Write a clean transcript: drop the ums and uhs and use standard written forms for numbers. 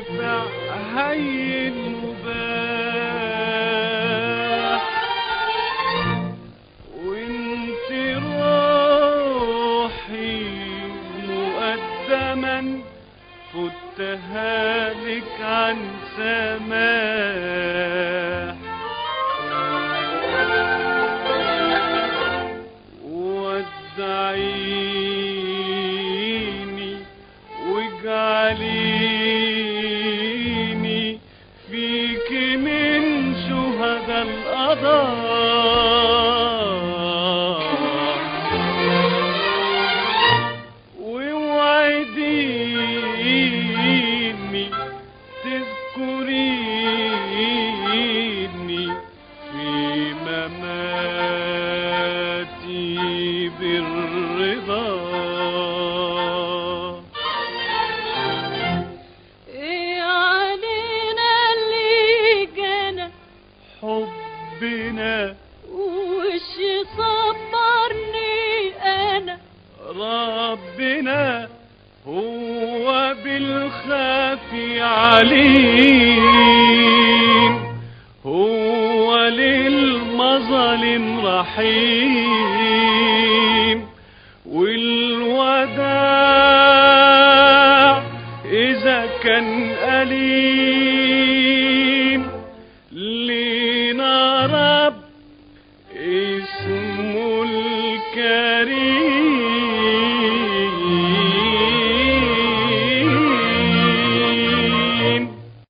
نافع هين مباح، وانت روحي مقدما فتها لك عن سماح. ودعيني واجعليني فيك من شهداء القضاء، ووعديني تذكريني في مماتي بالرضا. ايه علينا اللي جانا حبنا وش صبرني انا، ربنا هو بالخفي عليم، هو للمظالم رحيم، والوداع إذا كان أليم لينا رب اسمه الكريم.